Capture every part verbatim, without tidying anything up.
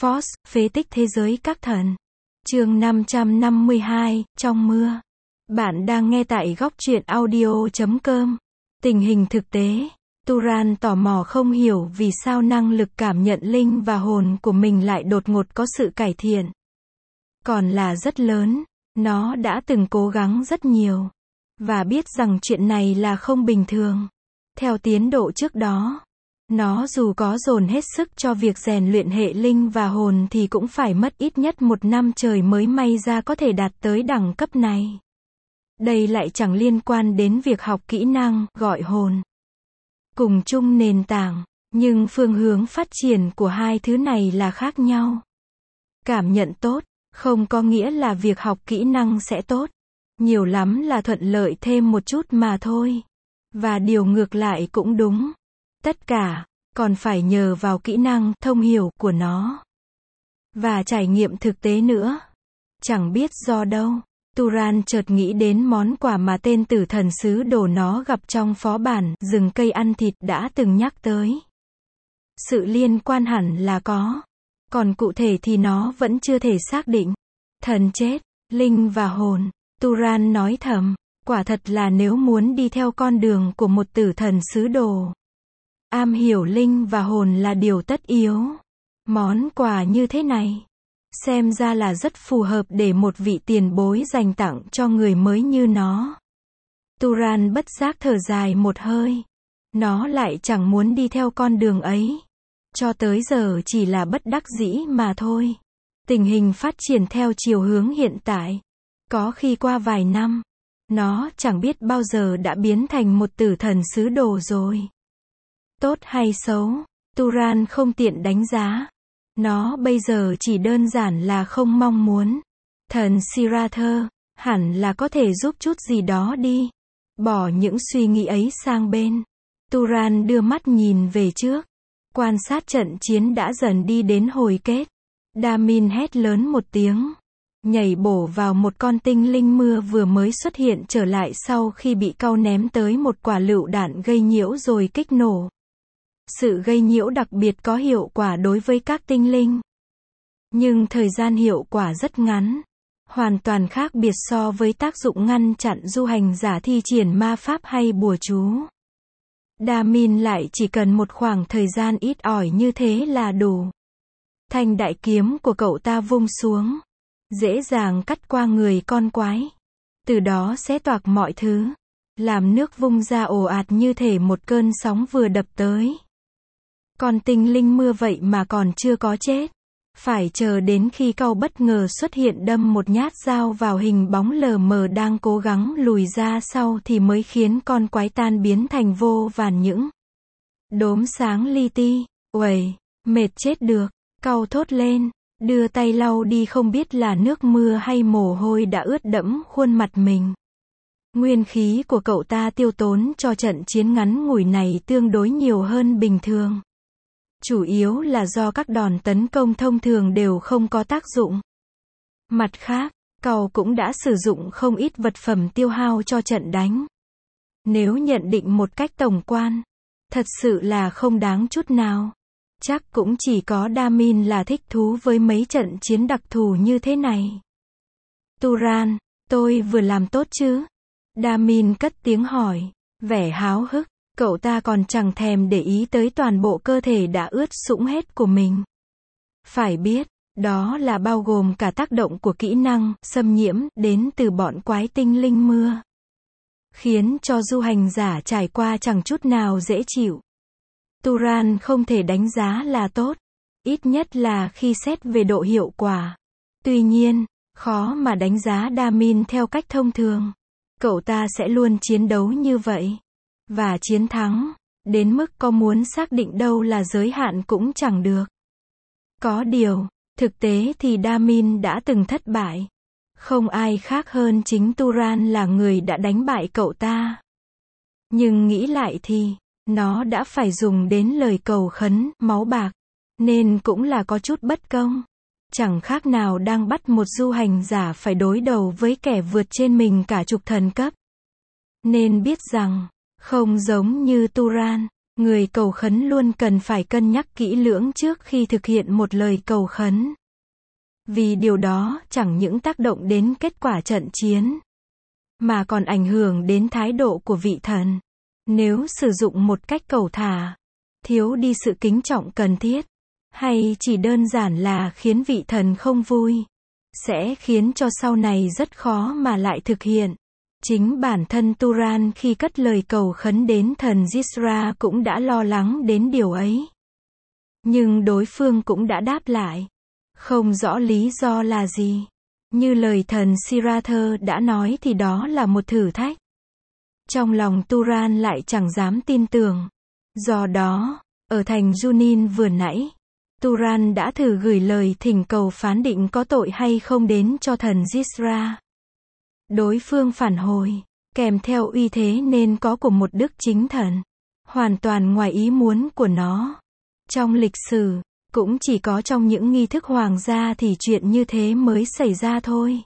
Force, phế tích thế giới các thần. Chương năm trăm năm mươi hai, trong mưa. Bạn đang nghe tại góc truyện audio chấm com. Tình hình thực tế, Turan tò mò không hiểu vì sao năng lực cảm nhận linh và hồn của mình lại đột ngột có sự cải thiện. Còn là rất lớn, nó đã từng cố gắng rất nhiều. Và biết rằng chuyện này là không bình thường. Theo tiến độ trước đó, nó dù có dồn hết sức cho việc rèn luyện hệ linh và hồn thì cũng phải mất ít nhất một năm trời mới may ra có thể đạt tới đẳng cấp này. Đây lại chẳng liên quan đến việc học kỹ năng, gọi hồn. Cùng chung nền tảng, nhưng phương hướng phát triển của hai thứ này là khác nhau. Cảm nhận tốt, không có nghĩa là việc học kỹ năng sẽ tốt. Nhiều lắm là thuận lợi thêm một chút mà thôi. Và điều ngược lại cũng đúng. Tất cả, còn phải nhờ vào kỹ năng, thông hiểu của nó. Và trải nghiệm thực tế nữa. Chẳng biết do đâu, Turan chợt nghĩ đến món quà mà tên tử thần sứ đồ nó gặp trong phó bản, rừng cây ăn thịt đã từng nhắc tới. Sự liên quan hẳn là có. Còn cụ thể thì nó vẫn chưa thể xác định. Thần chết, linh và hồn. Turan nói thầm, quả thật là nếu muốn đi theo con đường của một tử thần sứ đồ, am hiểu linh và hồn là điều tất yếu. Món quà như thế này, xem ra là rất phù hợp để một vị tiền bối dành tặng cho người mới như nó. Turan bất giác thở dài một hơi. Nó lại chẳng muốn đi theo con đường ấy. Cho tới giờ chỉ là bất đắc dĩ mà thôi. Tình hình phát triển theo chiều hướng hiện tại. Có khi qua vài năm, nó chẳng biết bao giờ đã biến thành một tử thần sứ đồ rồi. Tốt hay xấu, Turan không tiện đánh giá. Nó bây giờ chỉ đơn giản là không mong muốn. Thần Sirather, hẳn là có thể giúp chút gì đó đi. Bỏ những suy nghĩ ấy sang bên. Turan đưa mắt nhìn về trước. Quan sát trận chiến đã dần đi đến hồi kết. Damin hét lớn một tiếng. Nhảy bổ vào một con tinh linh mưa vừa mới xuất hiện trở lại sau khi bị cau ném tới một quả lựu đạn gây nhiễu rồi kích nổ. Sự gây nhiễu đặc biệt có hiệu quả đối với các tinh linh. Nhưng thời gian hiệu quả rất ngắn. Hoàn toàn khác biệt so với tác dụng ngăn chặn du hành giả thi triển ma pháp hay bùa chú. Damin lại chỉ cần một khoảng thời gian ít ỏi như thế là đủ. Thanh đại kiếm của cậu ta vung xuống. Dễ dàng cắt qua người con quái. Từ đó xé toạc mọi thứ. Làm nước vung ra ồ ạt như thể một cơn sóng vừa đập tới. Con tinh linh mưa vậy mà còn chưa có chết. Phải chờ đến khi cau bất ngờ xuất hiện đâm một nhát dao vào hình bóng lờ mờ đang cố gắng lùi ra sau thì mới khiến con quái tan biến thành vô vàn những đốm sáng li ti. Uầy, mệt chết được. Cau thốt lên. Đưa tay lau đi không biết là nước mưa hay mồ hôi đã ướt đẫm khuôn mặt mình. Nguyên khí của cậu ta tiêu tốn cho trận chiến ngắn ngủi này tương đối nhiều hơn bình thường. Chủ yếu là do các đòn tấn công thông thường đều không có tác dụng. Mặt khác, cậu cũng đã sử dụng không ít vật phẩm tiêu hao cho trận đánh. Nếu nhận định một cách tổng quan, thật sự là không đáng chút nào. Chắc cũng chỉ có Damin là thích thú với mấy trận chiến đặc thù như thế này. Turan, tôi vừa làm tốt chứ? Damin cất tiếng hỏi, vẻ háo hức. Cậu ta còn chẳng thèm để ý tới toàn bộ cơ thể đã ướt sũng hết của mình. Phải biết, đó là bao gồm cả tác động của kỹ năng xâm nhiễm đến từ bọn quái tinh linh mưa. Khiến cho du hành giả trải qua chẳng chút nào dễ chịu. Turan không thể đánh giá là tốt. Ít nhất là khi xét về độ hiệu quả. Tuy nhiên, khó mà đánh giá Damin theo cách thông thường. Cậu ta sẽ luôn chiến đấu như vậy. Và chiến thắng, đến mức có muốn xác định đâu là giới hạn cũng chẳng được. Có điều, thực tế thì Damin đã từng thất bại. Không ai khác hơn chính Turan là người đã đánh bại cậu ta. Nhưng nghĩ lại thì, nó đã phải dùng đến lời cầu khấn, máu bạc. Nên cũng là có chút bất công. Chẳng khác nào đang bắt một du hành giả phải đối đầu với kẻ vượt trên mình cả chục thần cấp. Nên biết rằng, không giống như Turan, Người cầu khấn luôn cần phải cân nhắc kỹ lưỡng trước khi thực hiện một lời cầu khấn. Vì điều đó chẳng những tác động đến kết quả trận chiến, mà còn ảnh hưởng đến thái độ của vị thần. Nếu sử dụng một cách cầu thả, thiếu đi sự kính trọng cần thiết, hay chỉ đơn giản là khiến vị thần không vui, sẽ khiến cho sau này rất khó mà lại thực hiện. Chính bản thân Turan khi cất lời cầu khấn đến thần Jisra cũng đã lo lắng đến điều ấy. Nhưng đối phương cũng đã đáp lại. Không rõ lý do là gì. Như lời thần Sirather đã nói thì đó là một thử thách. Trong lòng Turan lại chẳng dám tin tưởng. Do đó, ở thành Junin vừa nãy, Turan đã thử gửi lời thỉnh cầu phán định có tội hay không đến cho thần Jisra. Đối phương phản hồi, kèm theo uy thế nên có của một đức chính thần, hoàn toàn ngoài ý muốn của nó. Trong lịch sử, cũng chỉ có trong những nghi thức hoàng gia thì chuyện như thế mới xảy ra thôi.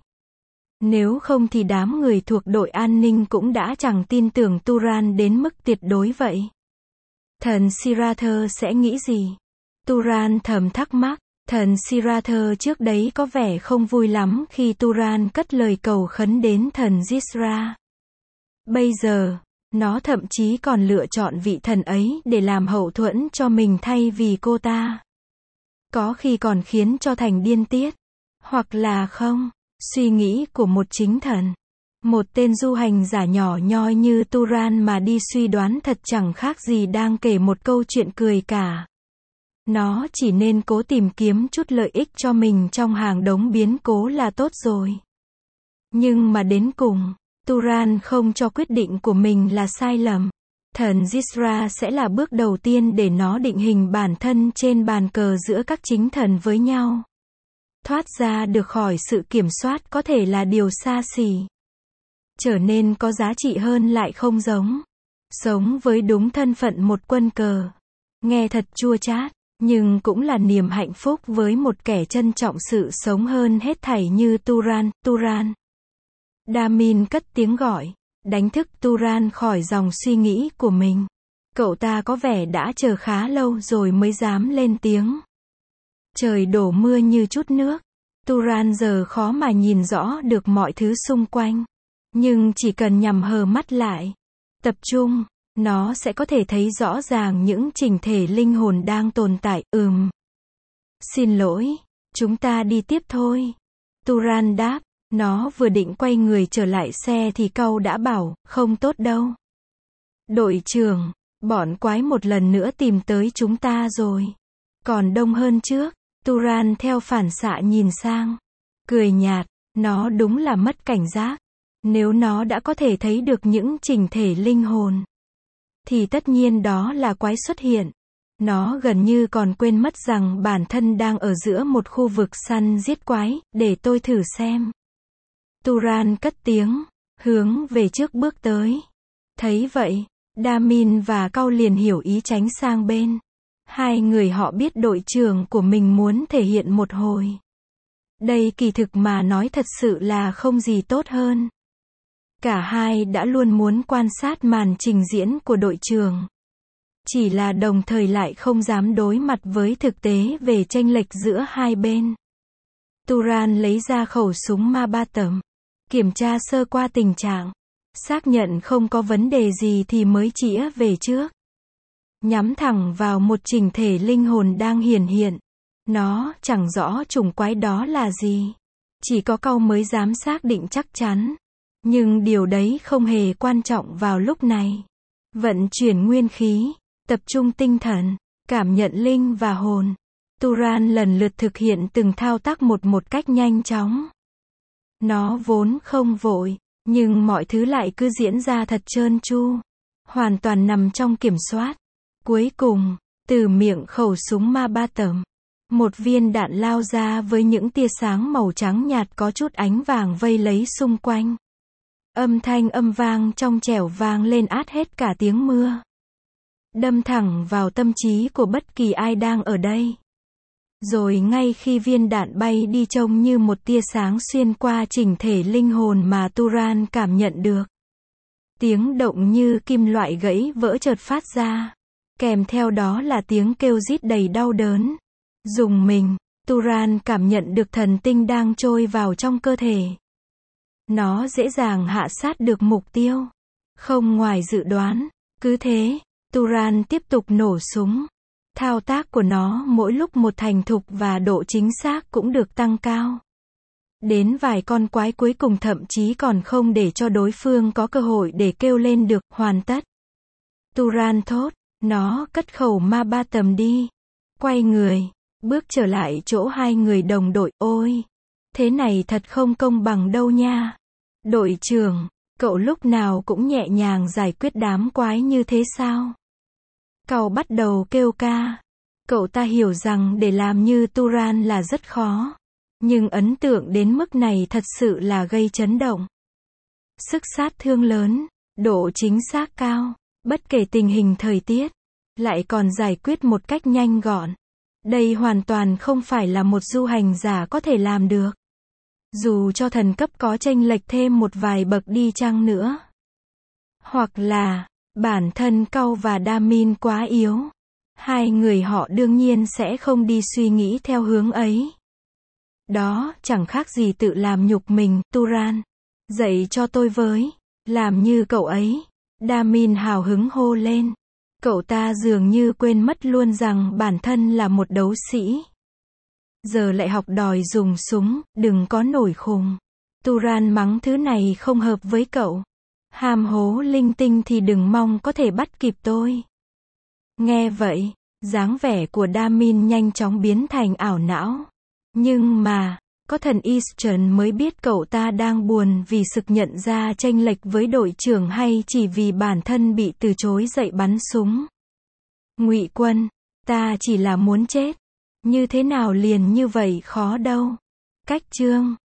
Nếu không thì đám người thuộc đội an ninh cũng đã chẳng tin tưởng Turan đến mức tuyệt đối vậy. Thần Sirather sẽ nghĩ gì? Turan thầm thắc mắc. Thần Sirather trước đấy có vẻ không vui lắm khi Turan cất lời cầu khấn đến thần Jisra. Bây giờ, nó thậm chí còn lựa chọn vị thần ấy để làm hậu thuẫn cho mình thay vì cô ta. Có khi còn khiến cho thành điên tiết. Hoặc là không. Suy nghĩ của một chính thần. Một tên du hành giả nhỏ nhoi như Turan mà đi suy đoán thật chẳng khác gì đang kể một câu chuyện cười cả. Nó chỉ nên cố tìm kiếm chút lợi ích cho mình trong hàng đống biến cố là tốt rồi. Nhưng mà đến cùng, Turan không cho quyết định của mình là sai lầm. Thần Jisra sẽ là bước đầu tiên để nó định hình bản thân trên bàn cờ giữa các chính thần với nhau. Thoát ra được khỏi sự kiểm soát có thể là điều xa xỉ. Trở nên có giá trị hơn lại không giống. Sống với đúng thân phận một quân cờ. Nghe thật chua chát. Nhưng cũng là niềm hạnh phúc với một kẻ trân trọng sự sống hơn hết thảy như Turan. Turan. Damin cất tiếng gọi, đánh thức Turan khỏi dòng suy nghĩ của mình. Cậu ta có vẻ đã chờ khá lâu rồi mới dám lên tiếng. Trời đổ mưa như chút nước. Turan giờ khó mà nhìn rõ được mọi thứ xung quanh. Nhưng chỉ cần nhắm hờ mắt lại, tập trung, nó sẽ có thể thấy rõ ràng những chỉnh thể linh hồn đang tồn tại. Ừm. Xin lỗi, chúng ta đi tiếp thôi. Turan đáp, nó vừa định quay người trở lại xe thì cau đã bảo, không tốt đâu. Đội trưởng, bọn quái một lần nữa tìm tới chúng ta rồi. Còn đông hơn trước. Turan theo phản xạ nhìn sang. Cười nhạt, nó đúng là mất cảnh giác. Nếu nó đã có thể thấy được những chỉnh thể linh hồn, thì tất nhiên đó là quái xuất hiện. Nó gần như còn quên mất rằng bản thân đang ở giữa một khu vực săn giết quái, để tôi thử xem. Turan cất tiếng, hướng về trước bước tới. Thấy vậy, Damin và Cau liền hiểu ý tránh sang bên. Hai người họ biết đội trưởng của mình muốn thể hiện một hồi. Đây kỳ thực mà nói thật sự là không gì tốt hơn. Cả hai đã luôn muốn quan sát màn trình diễn của đội trưởng. Chỉ là đồng thời lại không dám đối mặt với thực tế về chênh lệch giữa hai bên. Turan lấy ra khẩu súng ma ba tầm. Kiểm tra sơ qua tình trạng. Xác nhận không có vấn đề gì thì mới chĩa về trước. Nhắm thẳng vào một chỉnh thể linh hồn đang hiển hiện. Nó chẳng rõ chủng quái đó là gì. Chỉ có Cau mới dám xác định chắc chắn. Nhưng điều đấy không hề quan trọng vào lúc này. Vận chuyển nguyên khí, tập trung tinh thần, cảm nhận linh và hồn. Turan lần lượt thực hiện từng thao tác một một cách nhanh chóng. Nó vốn không vội, nhưng mọi thứ lại cứ diễn ra thật trơn tru. Hoàn toàn nằm trong kiểm soát. Cuối cùng, từ miệng khẩu súng ma ba tầm, một viên đạn lao ra với những tia sáng màu trắng nhạt có chút ánh vàng vây lấy xung quanh. Âm thanh âm vang trong trẻo vang lên át hết cả tiếng mưa. Đâm thẳng vào tâm trí của bất kỳ ai đang ở đây. Rồi ngay khi viên đạn bay đi trông như một tia sáng xuyên qua chỉnh thể linh hồn mà Turan cảm nhận được. Tiếng động như kim loại gãy vỡ chợt phát ra. Kèm theo đó là tiếng kêu rít đầy đau đớn. Rùng mình, Turan cảm nhận được thần tinh đang trôi vào trong cơ thể. Nó dễ dàng hạ sát được mục tiêu. Không ngoài dự đoán. Cứ thế, Turan tiếp tục nổ súng. Thao tác của nó mỗi lúc một thành thục và độ chính xác cũng được tăng cao. Đến vài con quái cuối cùng thậm chí còn không để cho đối phương có cơ hội để kêu lên được, hoàn tất. Turan thốt, nó cất khẩu ma ba tầm đi. Quay người, bước trở lại chỗ hai người đồng đội, ôi, thế này thật không công bằng đâu nha. Đội trưởng, cậu lúc nào cũng nhẹ nhàng giải quyết đám quái như thế sao? Cậu bắt đầu kêu ca. Cậu ta hiểu rằng để làm như Turan là rất khó. Nhưng ấn tượng đến mức này thật sự là gây chấn động. Sức sát thương lớn, độ chính xác cao, bất kể tình hình thời tiết, lại còn giải quyết một cách nhanh gọn. Đây hoàn toàn không phải là một du hành giả có thể làm được. Dù cho thần cấp có chênh lệch thêm một vài bậc đi chăng nữa. Hoặc là, bản thân Cau và Damin quá yếu. Hai người họ đương nhiên sẽ không đi suy nghĩ theo hướng ấy. Đó, chẳng khác gì tự làm nhục mình, Turan. Dạy cho tôi với. Làm như cậu ấy. Damin hào hứng hô lên. Cậu ta dường như quên mất luôn rằng bản thân là một đấu sĩ. Giờ lại học đòi dùng súng, đừng có nổi khùng. Turan mắng thứ này không hợp với cậu. Hàm hố linh tinh thì đừng mong có thể bắt kịp tôi. Nghe vậy, dáng vẻ của Damin nhanh chóng biến thành ảo não. Nhưng mà, có thần Eastern mới biết cậu ta đang buồn vì sực nhận ra chênh lệch với đội trưởng hay chỉ vì bản thân bị từ chối dạy bắn súng. Ngụy Quân, ta chỉ là muốn chết. Như thế nào liền như vậy khó đâu. Cách chương